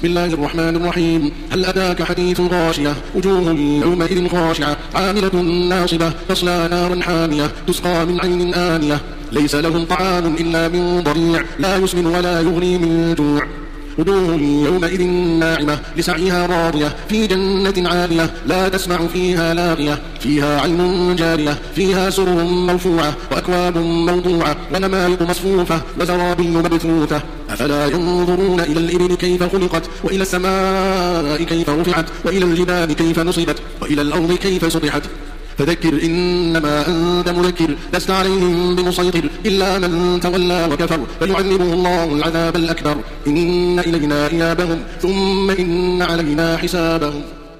بسم الله الرحمن الرحيم. هل أتاك حديث غاشية وجوه يومئذ خاشعة عاملة ناصبة تصلى نارا حامية تسقى من عين آنية ليس لهم طعام إلا من ضريع لا يسمن ولا يغني من جوع وجوه يومئذ ناعمة لسعيها راضية في جنة عالية لا تسمع فيها لاغية فيها عين جارية فيها سرر مرفوعة وأكواب موضوعة ونمارق مصفوفة وزرابي مبثوثة أفلا ينظرون إلى الإبل كيف خلقت وإلى السماء كيف رفعت وإلى الجبال كيف نصبت وإلى الأرض كيف سطحت فذكر إنما أنت مذكر لست عليهم بمسيطر إلا من تولى وكفر فيعذبه الله العذاب الأكبر إن إلينا إيابهم ثم إن علينا حسابهم.